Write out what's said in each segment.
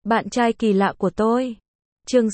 Bạn trai kỳ lạ của tôi. Chương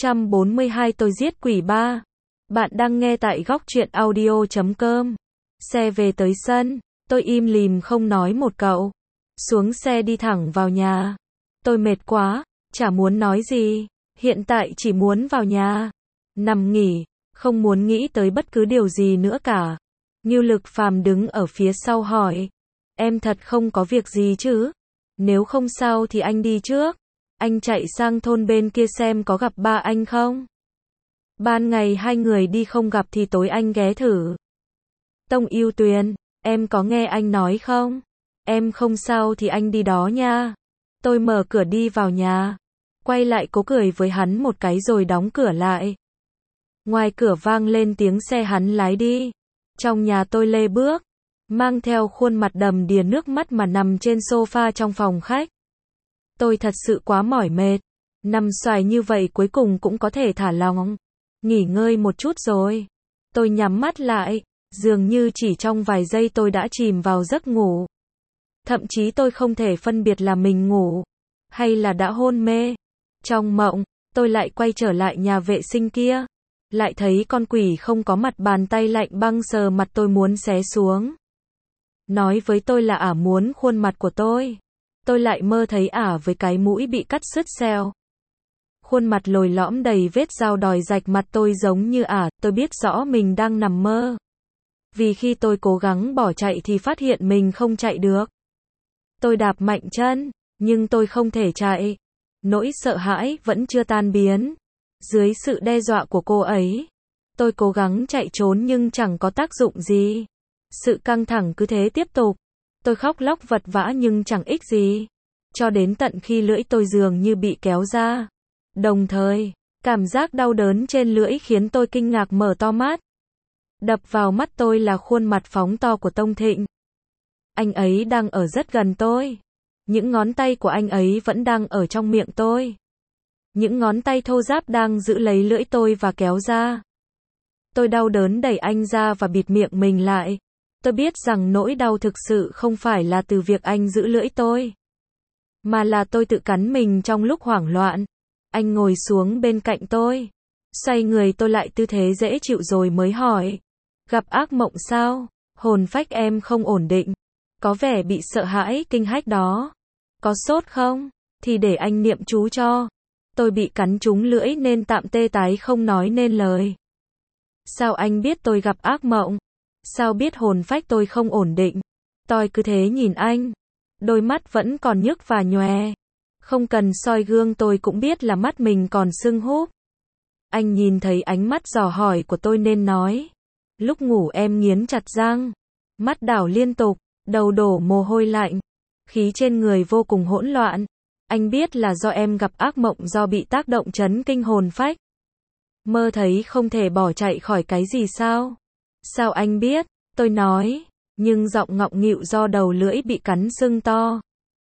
642 tôi giết quỷ 3. Bạn đang nghe tại góc truyện audio.com. Xe về tới sân, tôi im lìm không nói một cậu. Xuống xe đi thẳng vào nhà. Tôi mệt quá, chả muốn nói gì, hiện tại chỉ muốn vào nhà, nằm nghỉ, không muốn nghĩ tới bất cứ điều gì nữa cả. Ngưu Lực Phàm đứng ở phía sau hỏi, em thật không có việc gì chứ? Nếu không sao thì anh đi trước. Anh chạy sang thôn bên kia xem có gặp ba anh không? Ban ngày hai người đi không gặp thì tối anh ghé thử. Tông Yêu Tuyền, em có nghe anh nói không? Em không sao thì anh đi đó nha. Tôi mở cửa đi vào nhà, quay lại cố cười với hắn một cái rồi đóng cửa lại. Ngoài cửa vang lên tiếng xe hắn lái đi. Trong nhà tôi lê bước, mang theo khuôn mặt đầm đìa nước mắt mà nằm trên sofa trong phòng khách. Tôi thật sự quá mỏi mệt, nằm xoài như vậy cuối cùng cũng có thể thả lỏng, nghỉ ngơi một chút rồi. Tôi nhắm mắt lại, dường như chỉ trong vài giây tôi đã chìm vào giấc ngủ. Thậm chí tôi không thể phân biệt là mình ngủ, hay là đã hôn mê. Trong mộng, tôi lại quay trở lại nhà vệ sinh kia, lại thấy con quỷ không có mặt bàn tay lạnh băng sờ mặt tôi muốn xé xuống. Nói với tôi là ả muốn khuôn mặt của tôi. Tôi lại mơ thấy ả với cái mũi bị cắt sứt xeo. Khuôn mặt lồi lõm đầy vết dao đòi rạch mặt tôi giống như ả, tôi biết rõ mình đang nằm mơ. Vì khi tôi cố gắng bỏ chạy thì phát hiện mình không chạy được. Tôi đạp mạnh chân, nhưng tôi không thể chạy. Nỗi sợ hãi vẫn chưa tan biến. Dưới sự đe dọa của cô ấy, tôi cố gắng chạy trốn nhưng chẳng có tác dụng gì. Sự căng thẳng cứ thế tiếp tục. Tôi khóc lóc vật vã nhưng chẳng ích gì. Cho đến tận khi lưỡi tôi dường như bị kéo ra. Đồng thời, cảm giác đau đớn trên lưỡi khiến tôi kinh ngạc mở to mắt. Đập vào mắt tôi là khuôn mặt phóng to của Tông Thịnh. Anh ấy đang ở rất gần tôi. Những ngón tay của anh ấy vẫn đang ở trong miệng tôi. Những ngón tay thô ráp đang giữ lấy lưỡi tôi và kéo ra. Tôi đau đớn đẩy anh ra và bịt miệng mình lại. Tôi biết rằng nỗi đau thực sự không phải là từ việc anh giữ lưỡi tôi, mà là tôi tự cắn mình trong lúc hoảng loạn. Anh ngồi xuống bên cạnh tôi, xoay người tôi lại tư thế dễ chịu rồi mới hỏi, gặp ác mộng sao? Hồn phách em không ổn định, có vẻ bị sợ hãi kinh hách đó. Có sốt không? Thì để anh niệm chú cho. Tôi bị cắn trúng lưỡi nên tạm tê tái không nói nên lời. Sao anh biết tôi gặp ác mộng? Sao biết hồn phách tôi không ổn định? Tôi cứ thế nhìn anh. Đôi mắt vẫn còn nhức và nhòe. Không cần soi gương tôi cũng biết là mắt mình còn sưng húp. Anh nhìn thấy ánh mắt dò hỏi của tôi nên nói. Lúc ngủ em nghiến chặt răng, mắt đảo liên tục, đầu đổ mồ hôi lạnh, khí trên người vô cùng hỗn loạn. Anh biết là do em gặp ác mộng do bị tác động chấn kinh hồn phách. Mơ thấy không thể bỏ chạy khỏi cái gì sao? Sao anh biết? Tôi nói, nhưng giọng ngọng nghịu do đầu lưỡi bị cắn sưng to.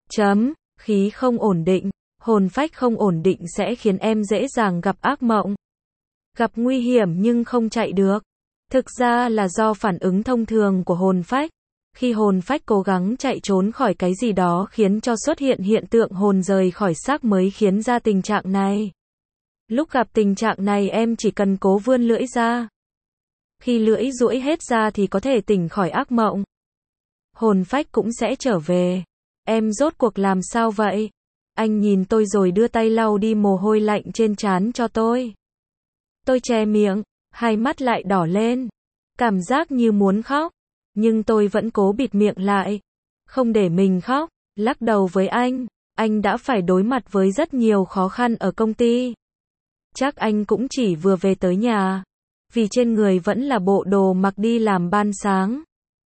Khí không ổn định, hồn phách không ổn định sẽ khiến em dễ dàng gặp ác mộng. Gặp nguy hiểm nhưng không chạy được. Thực ra là do phản ứng thông thường của hồn phách. Khi hồn phách cố gắng chạy trốn khỏi cái gì đó khiến cho xuất hiện hiện tượng hồn rời khỏi xác mới khiến ra tình trạng này. Lúc gặp tình trạng này em chỉ cần cố vươn lưỡi ra. Khi lưỡi duỗi hết ra thì có thể tỉnh khỏi ác mộng. Hồn phách cũng sẽ trở về. Em rốt cuộc làm sao vậy? Anh nhìn tôi rồi đưa tay lau đi mồ hôi lạnh trên trán cho tôi. Tôi che miệng, hai mắt lại đỏ lên. Cảm giác như muốn khóc. Nhưng tôi vẫn cố bịt miệng lại. Không để mình khóc, lắc đầu với anh đã phải đối mặt với rất nhiều khó khăn ở công ty. Chắc anh cũng chỉ vừa về tới nhà. Vì trên người vẫn là bộ đồ mặc đi làm ban sáng.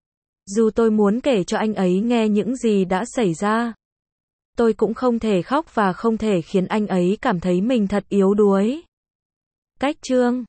Dù tôi muốn kể cho anh ấy nghe những gì đã xảy ra, tôi cũng không thể khóc và không thể khiến anh ấy cảm thấy mình thật yếu đuối. Cách chương